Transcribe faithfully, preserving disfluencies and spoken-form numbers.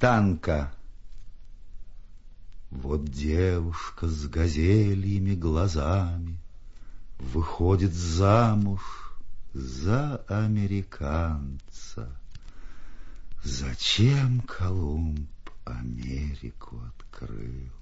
Танка. Вот девушка с газельями глазами выходит замуж за американца. Зачем Колумб Америку открыл?